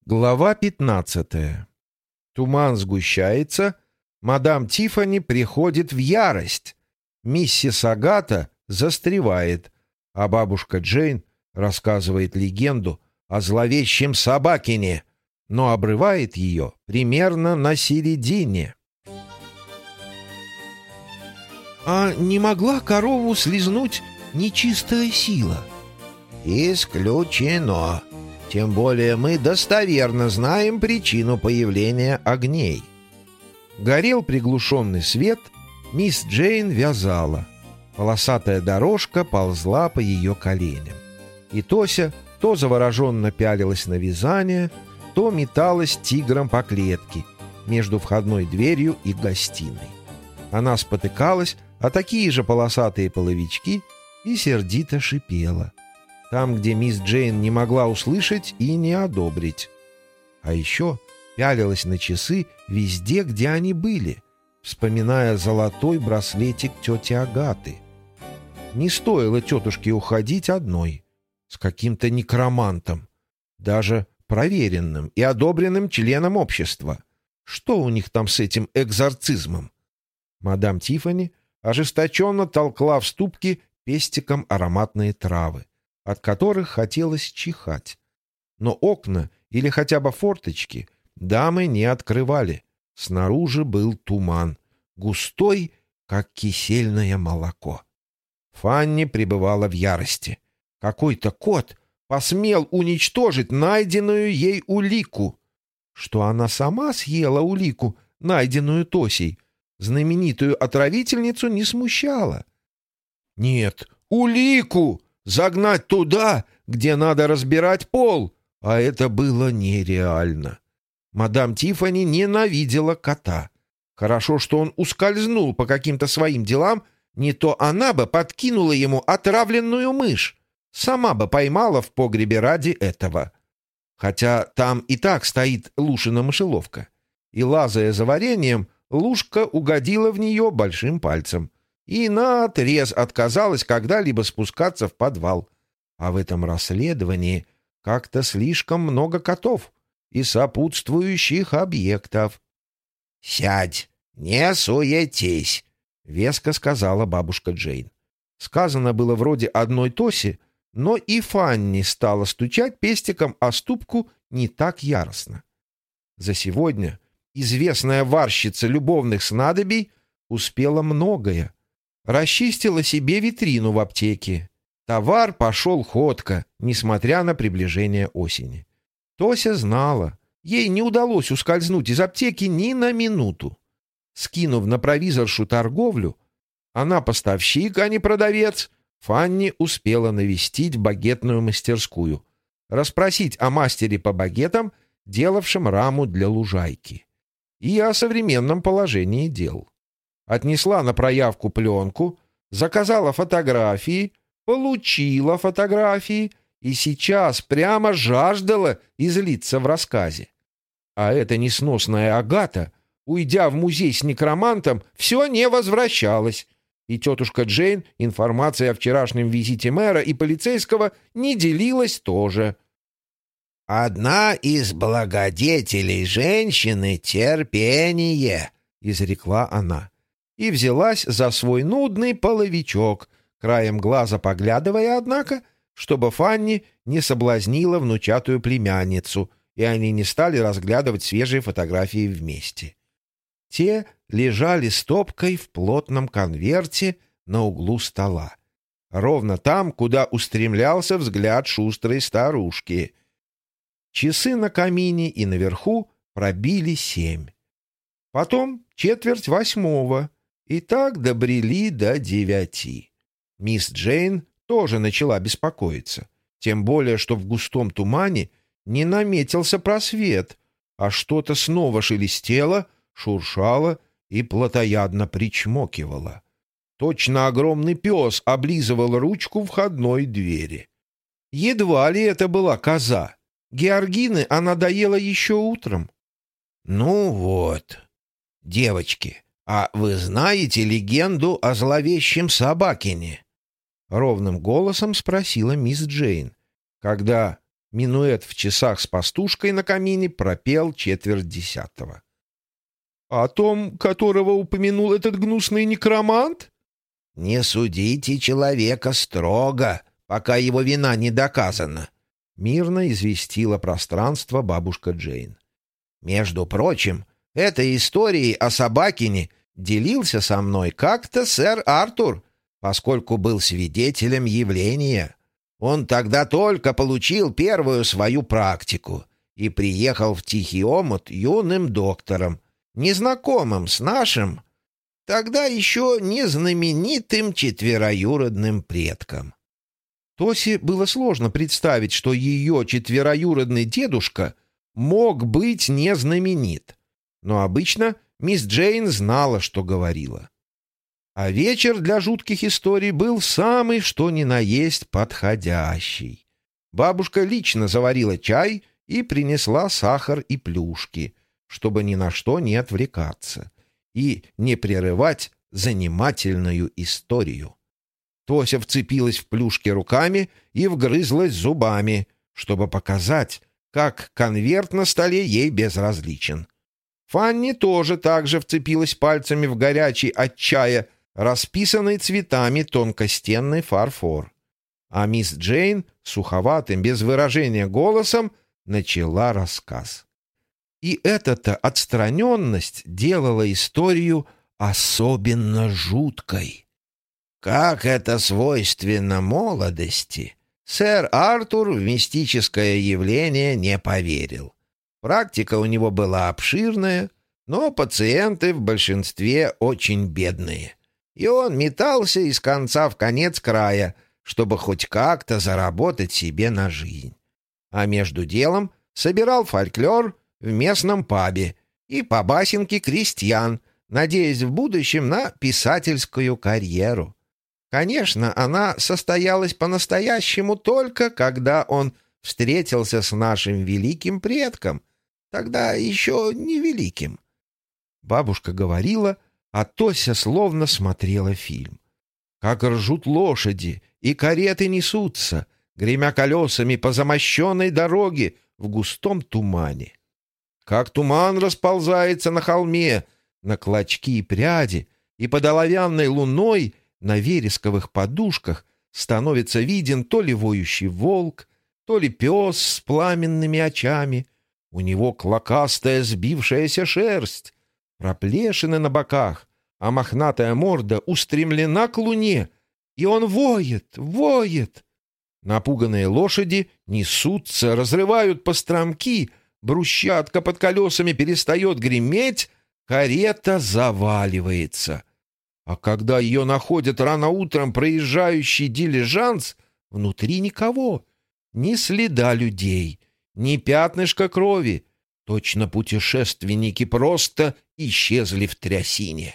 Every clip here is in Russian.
Глава 15. Туман сгущается, мадам Тиффани приходит в ярость, миссис Агата застревает, а бабушка Джейн рассказывает легенду о зловещем Собакине, но обрывает ее примерно на середине. «А не могла корову слизнуть нечистая сила?» «Исключено. Тем более мы достоверно знаем причину появления огней». Горел приглушенный свет, мисс Джейн вязала. Полосатая дорожка ползла по ее коленям. И Тося то завороженно пялилась на вязание, то металась тигром по клетке между входной дверью и гостиной. Она спотыкалась о такие же полосатые половички и сердито шипела. Там, где мисс Джейн не могла услышать и не одобрить. А еще пялилась на часы везде, где они были, вспоминая золотой браслетик тети Агаты. Не стоило тетушке уходить одной, с каким-то некромантом, даже проверенным и одобренным членом общества. Что у них там с этим экзорцизмом? Мадам Тиффани ожесточенно толкла в ступке пестиком ароматные травы, от которых хотелось чихать. Но окна или хотя бы форточки дамы не открывали. Снаружи был туман, густой, как кисельное молоко. Фанни пребывала в ярости. Какой-то кот посмел уничтожить найденную ей улику. Что она сама съела улику, найденную Тосей, знаменитую отравительницу, не смущало. Нет, улику загнать туда, где надо разбирать пол, а это было нереально. Мадам Тиффани ненавидела кота. Хорошо, что он ускользнул по каким-то своим делам, не то она бы подкинула ему отравленную мышь, сама бы поймала в погребе ради этого. Хотя там и так стоит Лушина мышеловка. И, лазая за вареньем, Лушка угодила в нее большим пальцем и наотрез отказалась когда-либо спускаться в подвал. А в этом расследовании как-то слишком много котов и сопутствующих объектов. «Сядь, не суетись», — веско сказала бабушка Джейн. Сказано было вроде одной Тоси, но и Фанни стала стучать пестиком о ступку не так яростно. За сегодня известная варщица любовных снадобий успела многое. Расчистила себе витрину в аптеке. Товар пошел ходко, несмотря на приближение осени. Тося знала, ей не удалось ускользнуть из аптеки ни на минуту. Скинув на провизоршу торговлю, она поставщик, а не продавец, Фанни успела навестить багетную мастерскую, расспросить о мастере по багетам, делавшем раму для лужайки, и о современном положении дел. Отнесла на проявку пленку, заказала фотографии, получила фотографии и сейчас прямо жаждала излиться в рассказе. А эта несносная Агата, уйдя в музей с некромантом, все не возвращалась, и тетушка Джейн информацией о вчерашнем визите мэра и полицейского не делилась тоже. «Одна из благодетелей женщины — терпение», — изрекла она, и взялась за свой нудный половичок, краем глаза поглядывая, однако, чтобы Фанни не соблазнила внучатую племянницу, и они не стали разглядывать свежие фотографии вместе. Те лежали стопкой в плотном конверте на углу стола, ровно там, куда устремлялся взгляд шустрой старушки. Часы на камине и наверху пробили 7. Потом 7:45, и так добрели до 9. Мисс Джейн тоже начала беспокоиться, тем более, что в густом тумане не наметился просвет, а что-то снова шелестело, шуршало и плотоядно причмокивало. Точно огромный пес облизывал ручку входной двери. Едва ли это была коза. Георгины она доела еще утром. «Ну вот, девочки, а вы знаете легенду о зловещем Собакине?» Ровным голосом спросила мисс Джейн, когда Минуэт в часах с пастушкой на камине пропел 9:45. «О том, которого упомянул этот гнусный некромант?» «Не судите человека строго, пока его вина не доказана», — мирно известила пространство бабушка Джейн. «Между прочим, этой историей о Собакине делился со мной как-то сэр Артур, поскольку был свидетелем явления. Он тогда только получил первую свою практику и приехал в Тихий омут юным доктором, незнакомым с нашим, тогда еще не знаменитым четвероюродным предком». Тосе было сложно представить, что ее четвероюродный дедушка мог быть не знаменит. Но обычно мисс Джейн знала, что говорила. А вечер для жутких историй был самый что ни на есть подходящий. Бабушка лично заварила чай и принесла сахар и плюшки, чтобы ни на что не отвлекаться и не прерывать занимательную историю. Тося вцепилась в плюшки руками и вгрызлась зубами, чтобы показать, как конверт на столе ей безразличен. Фанни тоже так же вцепилась пальцами в горячий от чая, расписанный цветами тонкостенный фарфор. А мисс Джейн суховатым, без выражения голосом начала рассказ. И эта-то отстраненность делала историю особенно жуткой. Как это свойственно молодости, сэр Артур в мистическое явление не поверил. Практика у него была обширная, но пациенты в большинстве очень бедные. И он метался из конца в конец края, чтобы хоть как-то заработать себе на жизнь. А между делом собирал фольклор в местном пабе и по басенке крестьян, надеясь в будущем на писательскую карьеру. Конечно, она состоялась по-настоящему только когда он встретился с нашим великим предком, тогда еще невеликим. Бабушка говорила, а Тося словно смотрела фильм. Как ржут лошади, и кареты несутся, гремя колесами по замощенной дороге в густом тумане. Как туман расползается на холме, на клочки и пряди, и под оловянной луной на вересковых подушках становится виден то ли воющий волк, то ли пес с пламенными очами. У него клокастая сбившаяся шерсть, проплешины на боках, а мохнатая морда устремлена к луне, и он воет, воет. Напуганные лошади несутся, разрывают постромки, брусчатка под колесами перестает греметь, карета заваливается. А когда ее находят рано утром проезжающий дилижанс, внутри никого, ни следа людей, ни пятнышка крови. Точно путешественники просто исчезли в трясине.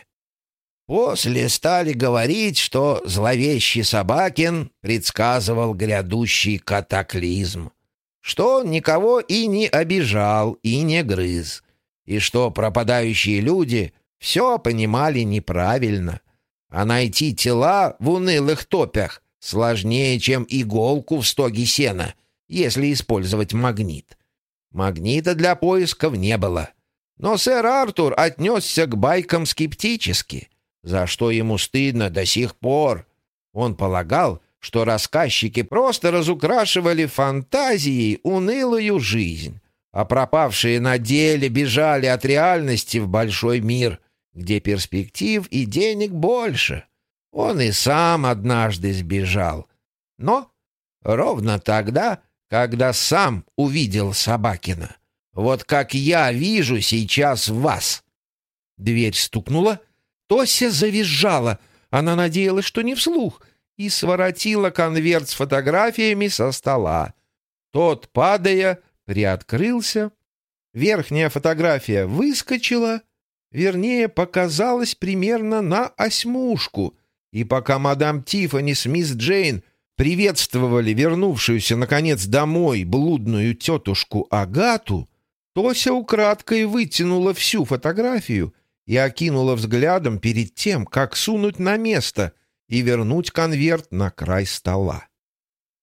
После стали говорить, что зловещий Собакин предсказывал грядущий катаклизм, что он никого и не обижал, и не грыз, и что пропадающие люди все понимали неправильно, а найти тела в унылых топях сложнее, чем иголку в стоге сена, если использовать магнит. Магнита для поисков не было, но сэр Артур отнесся к байкам скептически, за что ему стыдно до сих пор. Он полагал, что рассказчики просто разукрашивали фантазией унылую жизнь, а пропавшие на деле бежали от реальности в большой мир, где перспектив и денег больше. Он и сам однажды сбежал. Но ровно тогда, когда сам увидел Собакина. Вот как я вижу сейчас вас. Дверь стукнула. Тося завизжала. Она надеялась, что не вслух, и своротила конверт с фотографиями со стола. Тот, падая, приоткрылся. Верхняя фотография выскочила, вернее, показалась примерно на осьмушку, и пока мадам Тиффани с мисс Джейн приветствовали вернувшуюся, наконец, домой блудную тетушку Агату, Тося украдкой вытянула всю фотографию и окинула взглядом перед тем, как сунуть на место и вернуть конверт на край стола.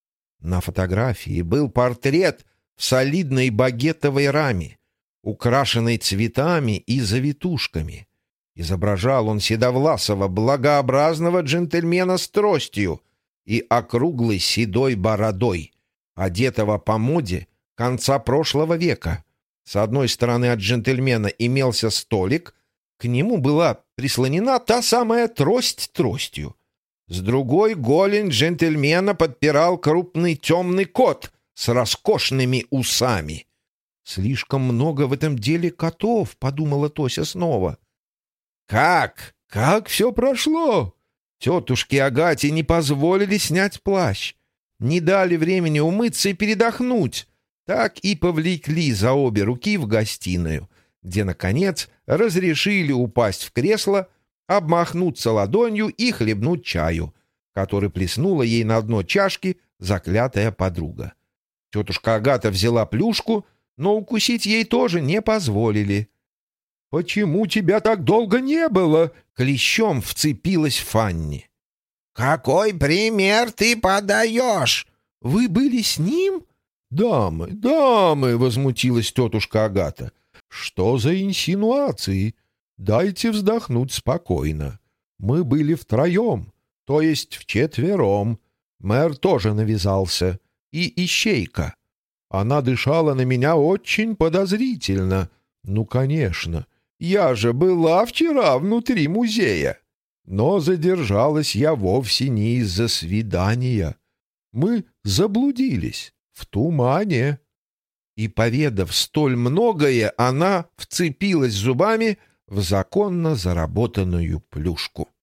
На фотографии был портрет в солидной багетовой раме, украшенной цветами и завитушками. Изображал он седовласого, благообразного джентльмена с тростью и округлой седой бородой, одетого по моде конца прошлого века. С одной стороны от джентльмена имелся столик, к нему была прислонена та самая трость тростью. С другой голень джентльмена подпирал крупный темный кот с роскошными усами. «Слишком много в этом деле котов», — подумала Тося снова. «Как все прошло?» Тетушке Агате не позволили снять плащ, не дали времени умыться и передохнуть. Так и повлекли за обе руки в гостиную, где, наконец, разрешили упасть в кресло, обмахнуться ладонью и хлебнуть чаю, который плеснула ей на дно чашки заклятая подруга. Тетушка Агата взяла плюшку, но укусить ей тоже не позволили. «Почему тебя так долго не было?» — клещом вцепилась Фанни. «Какой пример ты подаешь?» «Вы были с ним?» «Дамы!» — возмутилась тетушка Агата. «Что за инсинуации? Дайте вздохнуть спокойно. Мы были втроем, то есть вчетвером. Мэр тоже навязался. И ищейка. Она дышала на меня очень подозрительно. Ну, конечно, я же была вчера внутри музея. Но задержалась я вовсе не из-за свидания. Мы заблудились в тумане». И, поведав столь многое, она вцепилась зубами в законно заработанную плюшку.